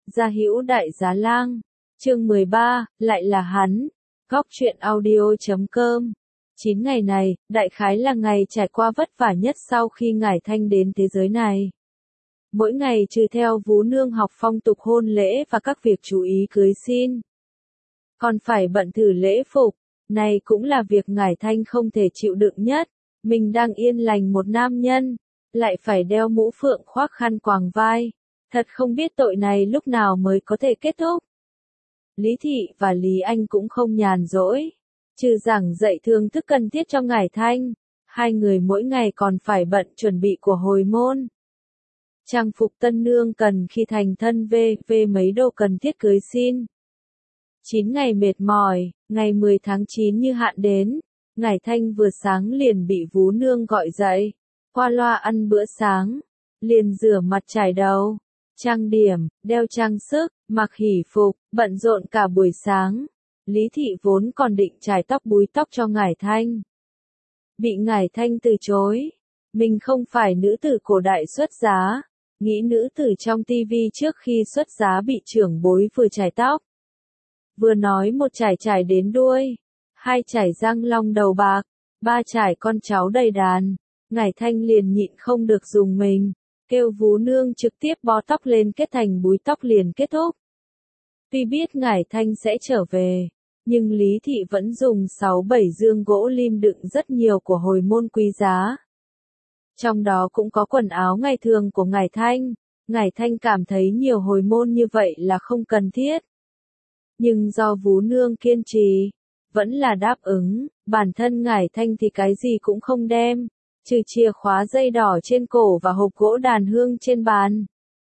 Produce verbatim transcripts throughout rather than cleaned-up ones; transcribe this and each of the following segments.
Gia Hữu Đại Giá Lang, chương mười ba, lại là hắn, góc truyện audio chấm com. Chín ngày này, đại khái là ngày trải qua vất vả nhất sau khi Ngải Thanh đến thế giới này. Mỗi ngày trừ theo Vú Nương học phong tục hôn lễ và các việc chú ý cưới xin, còn phải bận thử lễ phục, này cũng là việc Ngải Thanh không thể chịu đựng nhất. Mình đang yên lành một nam nhân, lại phải đeo mũ phượng khoác khăn quàng vai. Thật không biết tội này lúc nào mới có thể kết thúc. Lý Thị và Lý Anh cũng không nhàn rỗi. Trừ giảng dạy thương thức cần thiết cho Ngải Thanh, hai người mỗi ngày còn phải bận chuẩn bị của hồi môn. Trang phục tân nương cần khi thành thân về, về mấy đồ cần thiết cưới xin. Chín ngày mệt mỏi, ngày mười tháng chín như hạn đến, Ngải Thanh vừa sáng liền bị Vú Nương gọi dậy. Qua loa ăn bữa sáng, liền rửa mặt chải đầu, trang điểm, đeo trang sức, mặc hỷ phục, bận rộn cả buổi sáng. Lý Thị vốn còn định chải tóc búi tóc cho Ngải Thanh, bị Ngải Thanh từ chối. Mình không phải nữ tử cổ đại xuất giá, nghĩ nữ tử trong tivi trước khi xuất giá bị trưởng bối vừa chải tóc, vừa nói một chải chải đến đuôi, hai chải răng long đầu bạc, ba chải con cháu đầy đàn. Ngải Thanh liền nhịn không được dùng mình, kêu Vú Nương trực tiếp bó tóc lên kết thành búi tóc liền kết thúc. Tuy biết Ngải Thanh sẽ trở về, nhưng Lý Thị vẫn dùng sáu bảy dương gỗ lim đựng rất nhiều của hồi môn quý giá. Trong đó cũng có quần áo ngày thường của Ngải Thanh. Ngải Thanh cảm thấy nhiều hồi môn như vậy là không cần thiết. Nhưng do Vú Nương kiên trì, vẫn là đáp ứng. Bản thân Ngải Thanh thì cái gì cũng không đem, trừ chìa khóa dây đỏ trên cổ và hộp gỗ đàn hương trên bàn.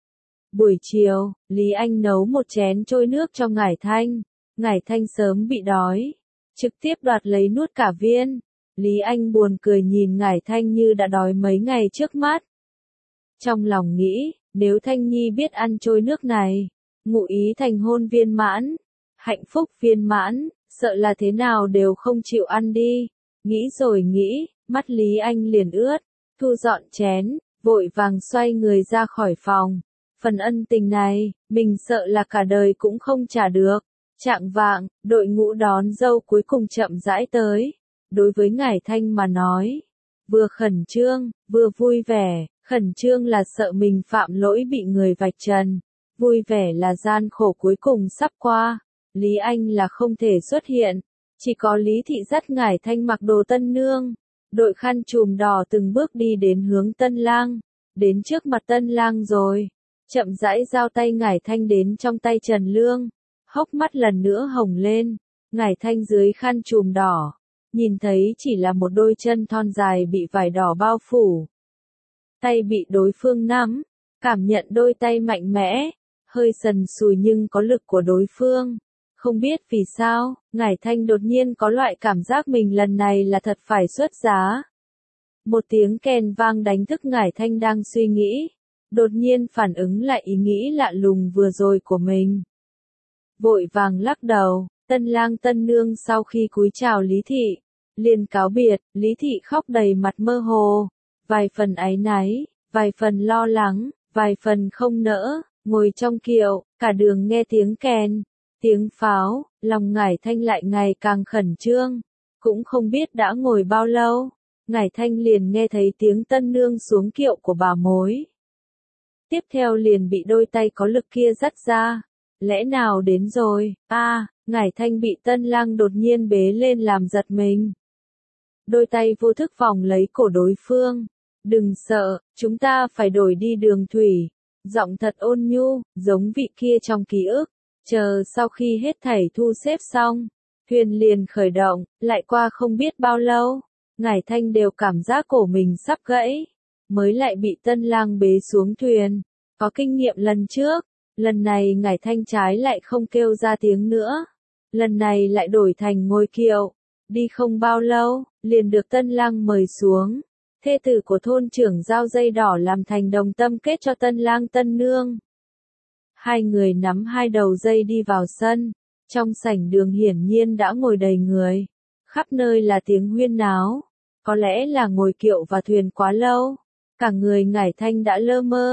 Buổi chiều, Lý Anh nấu một chén trôi nước cho Ngải Thanh. Ngải Thanh sớm bị đói, trực tiếp đoạt lấy nuốt cả viên. Lý Anh buồn cười nhìn Ngải Thanh như đã đói mấy ngày trước mắt. Trong lòng nghĩ, nếu Thanh Nhi biết ăn trôi nước này, ngụ ý thành hôn viên mãn, hạnh phúc viên mãn, sợ là thế nào đều không chịu ăn đi. Nghĩ rồi nghĩ, mắt Lý Anh liền ướt, thu dọn chén, vội vàng xoay người ra khỏi phòng. Phần ân tình này, mình sợ là cả đời cũng không trả được. Chạng vạng, đội ngũ đón dâu cuối cùng chậm rãi tới. Đối với Ngải Thanh mà nói, vừa khẩn trương, vừa vui vẻ. Khẩn trương là sợ mình phạm lỗi bị người vạch trần, vui vẻ là gian khổ cuối cùng sắp qua. Lý Anh là không thể xuất hiện, chỉ có Lý Thị dắt Ngải Thanh mặc đồ tân nương, đội khăn trùm đỏ từng bước đi đến hướng tân lang. Đến trước mặt tân lang rồi, chậm rãi giao tay Ngải Thanh đến trong tay Trần Lương, hốc mắt lần nữa hồng lên. Ngải Thanh dưới khăn trùm đỏ, nhìn thấy chỉ là một đôi chân thon dài bị vải đỏ bao phủ. Tay bị đối phương nắm, cảm nhận đôi tay mạnh mẽ, hơi sần sùi nhưng có lực của đối phương. Không biết vì sao, Ngải Thanh đột nhiên có loại cảm giác mình lần này là thật phải xuất giá. Một tiếng kèn vang đánh thức Ngải Thanh đang suy nghĩ, đột nhiên phản ứng lại ý nghĩ lạ lùng vừa rồi của mình. Vội vàng lắc đầu, tân lang tân nương sau khi cúi chào Lý Thị, liền cáo biệt. Lý Thị khóc đầy mặt mơ hồ, vài phần áy náy, vài phần lo lắng, vài phần không nỡ, ngồi trong kiệu, cả đường nghe tiếng kèn, tiếng pháo, lòng Ngải Thanh lại ngày càng khẩn trương. Cũng không biết đã ngồi bao lâu, Ngải Thanh liền nghe thấy tiếng tân nương xuống kiệu của bà mối. Tiếp theo liền bị đôi tay có lực kia dắt ra. Lẽ nào đến rồi? A, à, Ngải Thanh bị tân lang đột nhiên bế lên làm giật mình. Đôi tay vô thức vòng lấy cổ đối phương. Đừng sợ, chúng ta phải đổi đi đường thủy. Giọng thật ôn nhu, giống vị kia trong ký ức. Chờ sau khi hết thảy thu xếp xong, thuyền liền khởi động. Lại qua không biết bao lâu, Ngải Thanh đều cảm giác cổ mình sắp gãy, mới lại bị tân lang bế xuống thuyền. Có kinh nghiệm lần trước, lần này Ngải Thanh trái lại không kêu ra tiếng nữa. Lần này lại đổi thành ngồi kiệu. Đi không bao lâu, liền được tân lang mời xuống. Thê tử của thôn trưởng giao dây đỏ làm thành đồng tâm kết cho tân lang tân nương. Hai người nắm hai đầu dây đi vào sân. Trong sảnh đường hiển nhiên đã ngồi đầy người. Khắp nơi là tiếng huyên náo. Có lẽ là ngồi kiệu và thuyền quá lâu, cả người Ngải Thanh đã lơ mơ.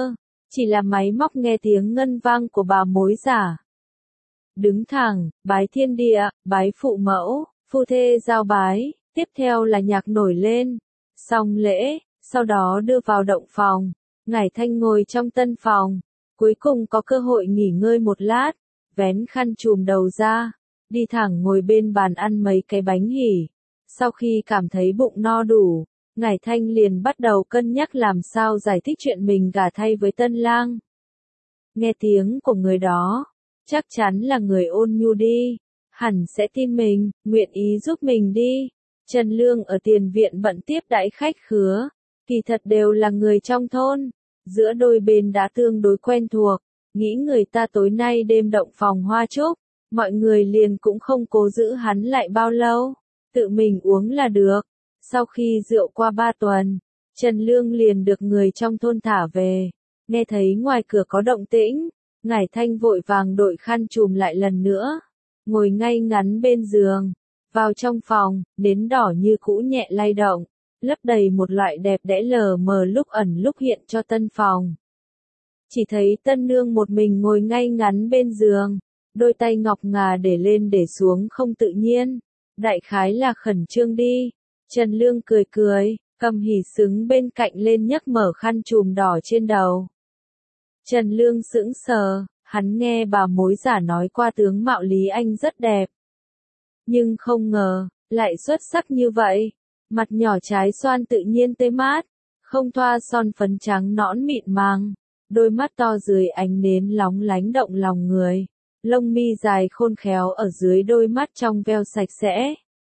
chỉ là máy móc nghe tiếng ngân vang của bà mối giả. Đứng thẳng, bái thiên địa, bái phụ mẫu, phu thê giao bái, tiếp theo là nhạc nổi lên, xong lễ, sau đó đưa vào động phòng, Ngải Thanh ngồi trong tân phòng, cuối cùng có cơ hội nghỉ ngơi một lát, vén khăn trùm đầu ra, đi thẳng ngồi bên bàn ăn mấy cái bánh hỉ. Sau khi cảm thấy bụng no đủ, Ngải Thanh liền bắt đầu cân nhắc làm sao giải thích chuyện mình gả thay với tân lang. Nghe tiếng của người đó, chắc chắn là người ôn nhu đi, hẳn sẽ tin mình, nguyện ý giúp mình đi. Trần Lương ở tiền viện bận tiếp đãi khách khứa, kỳ thật đều là người trong thôn, giữa đôi bên đã tương đối quen thuộc, nghĩ người ta tối nay đêm động phòng hoa trúc, mọi người liền cũng không cố giữ hắn lại bao lâu, tự mình uống là được. Sau khi rượu qua ba tuần, Trần Lương liền được người trong thôn thả về, nghe thấy ngoài cửa có động tĩnh, Ngải Thanh vội vàng đội khăn trùm lại lần nữa, ngồi ngay ngắn bên giường, vào trong phòng, nến đỏ như cũ nhẹ lay động, lấp đầy một loại đẹp đẽ lờ mờ lúc ẩn lúc hiện cho tân phòng. Chỉ thấy tân nương một mình ngồi ngay ngắn bên giường, đôi tay ngọc ngà để lên để xuống không tự nhiên, đại khái là khẩn trương đi. Trần Lương cười cười, cầm hỉ xứng bên cạnh lên nhấc mở khăn trùm đỏ trên đầu. Trần Lương sững sờ, hắn nghe bà mối giả nói qua tướng mạo Lý Anh rất đẹp. Nhưng không ngờ, lại xuất sắc như vậy. Mặt nhỏ trái xoan tự nhiên tươi mát, không thoa son phấn trắng nõn mịn màng, đôi mắt to dưới ánh nến lóng lánh động lòng người, lông mi dài khôn khéo ở dưới đôi mắt trong veo sạch sẽ.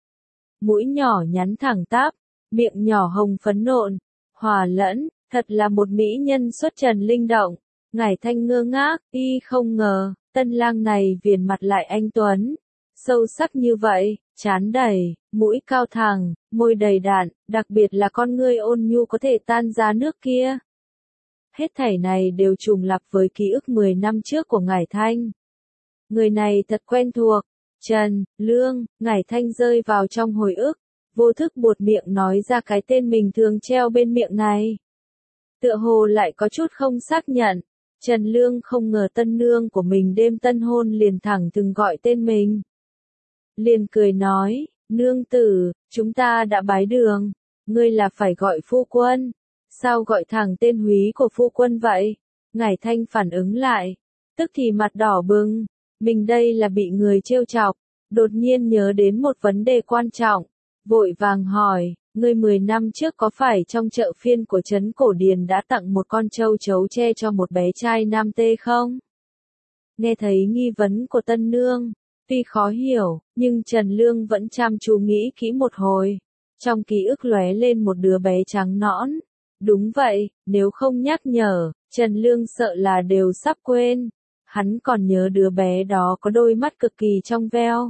Mũi nhỏ nhắn thẳng tắp, miệng nhỏ hồng phấn nộn, hòa lẫn, thật là một mỹ nhân xuất trần linh động. Ngải Thanh ngơ ngác, y không ngờ, tân lang này viền mặt lại anh tuấn, sâu sắc như vậy, trán đầy, mũi cao thẳng, môi đầy đặn, đặc biệt là con ngươi ôn nhu có thể tan ra nước kia. Hết thảy này đều trùng lặp với ký ức mười năm trước của Ngải Thanh. Người này thật quen thuộc. Trần Lương, Ngải Thanh rơi vào trong hồi ức, vô thức buột miệng nói ra cái tên mình thường treo bên miệng này. Tựa hồ lại có chút không xác nhận, Trần Lương không ngờ tân nương của mình đêm tân hôn liền thẳng từng gọi tên mình. Liền cười nói, nương tử, chúng ta đã bái đường, ngươi là phải gọi phu quân, sao gọi thẳng tên húy của phu quân vậy? Ngải Thanh phản ứng lại, tức thì mặt đỏ bừng. Mình đây là bị người trêu chọc, đột nhiên nhớ đến một vấn đề quan trọng, vội vàng hỏi, ngươi mười năm trước có phải trong chợ phiên của trấn Cổ Điền đã tặng một con trâu chấu tre cho một bé trai nam tê không? Nghe thấy nghi vấn của tân nương, tuy khó hiểu, nhưng Trần Lương vẫn chăm chú nghĩ kỹ một hồi, trong ký ức lóe lên một đứa bé trắng nõn. Đúng vậy, nếu không nhắc nhở, Trần Lương sợ là đều sắp quên. Hắn còn nhớ đứa bé đó có đôi mắt cực kỳ trong veo,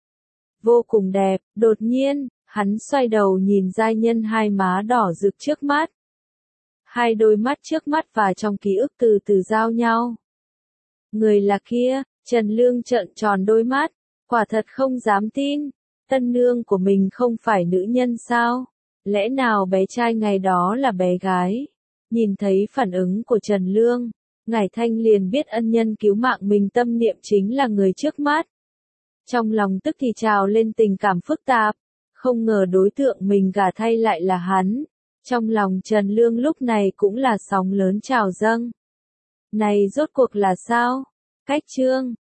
vô cùng đẹp. Đột nhiên, hắn xoay đầu nhìn giai nhân hai má đỏ rực trước mắt. Hai đôi mắt trước mắt và trong ký ức từ từ giao nhau. Người là kia, Trần Lương trợn tròn đôi mắt, quả thật không dám tin, tân nương của mình không phải nữ nhân sao? Lẽ nào bé trai ngày đó là bé gái? Nhìn thấy phản ứng của Trần Lương, Ngải Thanh liền biết ân nhân cứu mạng mình tâm niệm chính là người trước mắt. Trong lòng tức thì trào lên tình cảm phức tạp, không ngờ đối tượng mình gả thay lại là hắn. Trong lòng Trần Lương lúc này cũng là sóng lớn trào dâng. Này rốt cuộc là sao? Cách chương